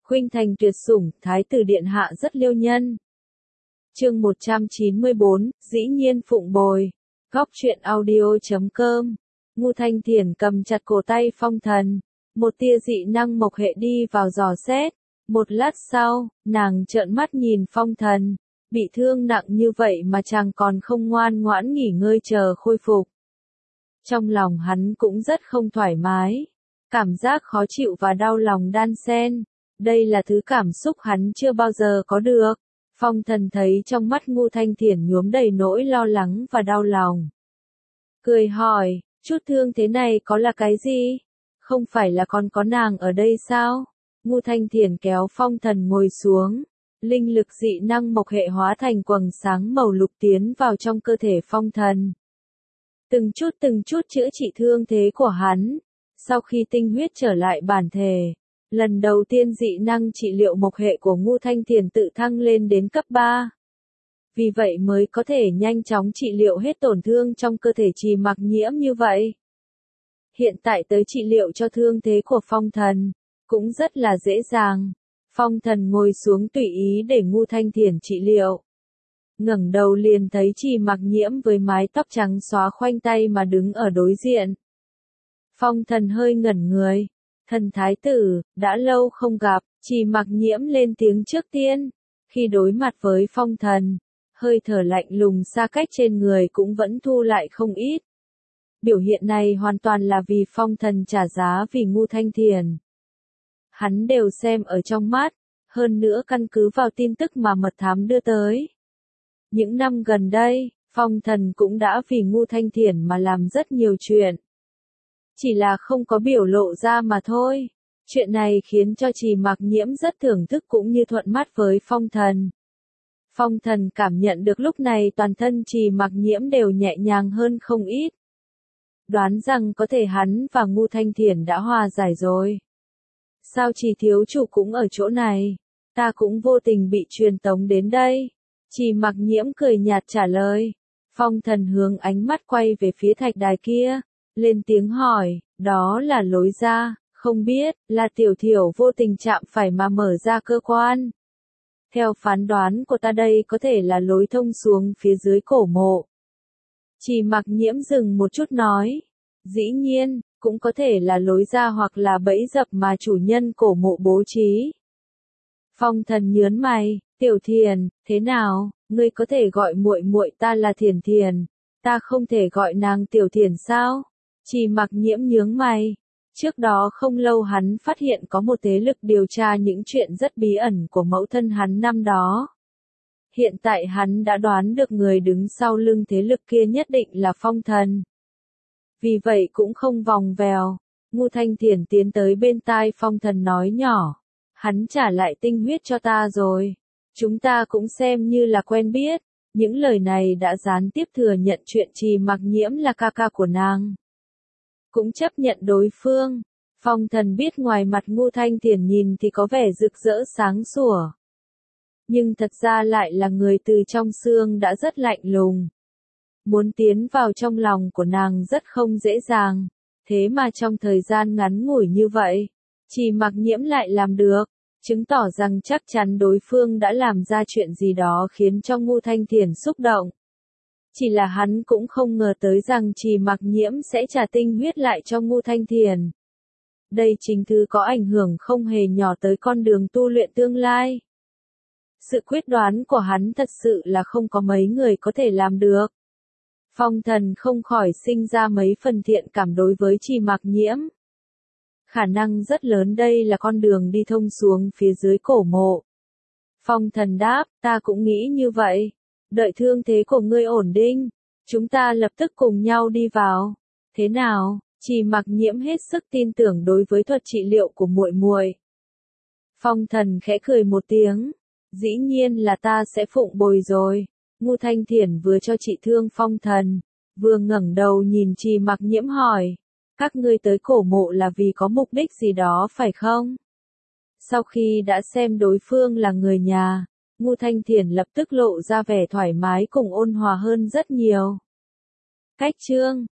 Khuynh thành tuyệt sủng, thái tử điện hạ rất liêu nhân. Chương 194, dĩ nhiên phụng bồi. Góc truyện audio.com. Ngô Thanh Thiển cầm chặt cổ tay Phong Thần, một tia dị năng mộc hệ đi vào dò xét. Một lát sau, nàng trợn mắt nhìn Phong Thần, bị thương nặng như vậy mà chàng còn không ngoan ngoãn nghỉ ngơi chờ khôi phục. Trong lòng hắn cũng rất không thoải mái, cảm giác khó chịu và đau lòng đan xen. Đây là thứ cảm xúc hắn chưa bao giờ có được. Phong Thần thấy trong mắt Ngô Thanh Thiển nhuốm đầy nỗi lo lắng và đau lòng. Cười hỏi, chút thương thế này có là cái gì? Không phải là còn có nàng ở đây sao? Ngô Thanh Thiển kéo Phong Thần ngồi xuống. Linh lực dị năng mộc hệ hóa thành quầng sáng màu lục tiến vào trong cơ thể Phong Thần. Từng chút chữa trị thương thế của hắn. Sau khi tinh huyết trở lại bản thể, lần đầu tiên dị năng trị liệu mộc hệ của Ngô Thanh Thiển tự thăng lên đến cấp 3. Vì vậy mới có thể nhanh chóng trị liệu hết tổn thương trong cơ thể Trì Mặc Nhiễm như vậy. Hiện tại tới trị liệu cho thương thế của Phong Thần, cũng rất là dễ dàng. Phong Thần ngồi xuống tùy ý để Ngô Thanh Thiển trị liệu. Ngẩng đầu liền thấy Trì Mặc Nhiễm với mái tóc trắng xóa khoanh tay mà đứng ở đối diện. Phong Thần hơi ngẩn người. Thần thái tử, đã lâu không gặp, Trì Mặc Nhiễm lên tiếng trước tiên. Khi đối mặt với Phong Thần, hơi thở lạnh lùng xa cách trên người cũng vẫn thu lại không ít. Biểu hiện này hoàn toàn là vì Phong Thần trả giá vì Ngô Thanh Thiển. Hắn đều xem ở trong mắt, hơn nữa căn cứ vào tin tức mà mật thám đưa tới. Những năm gần đây, Phong Thần cũng đã vì Ngô Thanh Thiển mà làm rất nhiều chuyện. Chỉ là không có biểu lộ ra mà thôi. Chuyện này khiến cho Trì Mặc Nhiễm rất thưởng thức cũng như thuận mắt với Phong Thần. Phong Thần cảm nhận được lúc này toàn thân Trì Mặc Nhiễm đều nhẹ nhàng hơn không ít. Đoán rằng có thể hắn và Ngô Thanh Thiển đã hòa giải rồi. Sao Trì thiếu chủ cũng ở chỗ này? Ta cũng vô tình bị truyền tống đến đây. Trì Mặc Nhiễm cười nhạt trả lời. Phong Thần hướng ánh mắt quay về phía thạch đài kia, lên tiếng hỏi, đó là lối ra, không biết, là Tiểu Thiểu vô tình chạm phải mà mở ra cơ quan. Theo phán đoán của ta đây có thể là lối thông xuống phía dưới cổ mộ. Trì Mặc Nhiễm dừng một chút nói, dĩ nhiên, cũng có thể là lối ra hoặc là bẫy dập mà chủ nhân cổ mộ bố trí. Phong Thần nhớn mày, Tiểu Thiền, thế nào, ngươi có thể gọi muội muội ta là Thiền Thiền, ta không thể gọi nàng Tiểu Thiền sao? Trì Mặc Nhiễm nhướng mày. Trước đó không lâu hắn phát hiện có một thế lực điều tra những chuyện rất bí ẩn của mẫu thân hắn năm đó. Hiện tại hắn đã đoán được người đứng sau lưng thế lực kia nhất định là Phong Thần. Vì vậy cũng không vòng vèo, Ngô Thanh Thiển tiến tới bên tai Phong Thần nói nhỏ. Hắn trả lại tinh huyết cho ta rồi. Chúng ta cũng xem như là quen biết. Những lời này đã gián tiếp thừa nhận chuyện Trì Mặc Nhiễm là ca ca của nàng. Cũng chấp nhận đối phương. Phong Thần biết ngoài mặt Ngô Thanh Thiển nhìn thì có vẻ rực rỡ sáng sủa. Nhưng thật ra lại là người từ trong xương đã rất lạnh lùng. Muốn tiến vào trong lòng của nàng rất không dễ dàng. Thế mà trong thời gian ngắn ngủi như vậy, Trì Mặc Nhiễm lại làm được. Chứng tỏ rằng chắc chắn đối phương đã làm ra chuyện gì đó khiến cho Ngô Thanh Thiển xúc động. Chỉ là hắn cũng không ngờ tới rằng Trì Mặc Nhiễm sẽ trả tinh huyết lại cho Ngô Thanh Thiển. Đây chính thứ có ảnh hưởng không hề nhỏ tới con đường tu luyện tương lai. Sự quyết đoán của hắn thật sự là không có mấy người có thể làm được. Phong Thần không khỏi sinh ra mấy phần thiện cảm đối với Trì Mặc Nhiễm. Khả năng rất lớn đây là con đường đi thông xuống phía dưới cổ mộ. Phong Thần đáp, ta cũng nghĩ như vậy. Đợi thương thế của ngươi ổn định, chúng ta lập tức cùng nhau đi vào. Thế nào? Trì Mặc Nhiễm hết sức tin tưởng đối với thuật trị liệu của muội muội. Phong Thần khẽ cười một tiếng, dĩ nhiên là ta sẽ phụng bồi rồi. Ngô Thanh Thiển vừa cho trị thương Phong Thần, vừa ngẩng đầu nhìn Trì Mặc Nhiễm hỏi, các ngươi tới cổ mộ là vì có mục đích gì đó phải không? Sau khi đã xem đối phương là người nhà, Ngô Thanh Thiển lập tức lộ ra vẻ thoải mái cùng ôn hòa hơn rất nhiều. Cách chương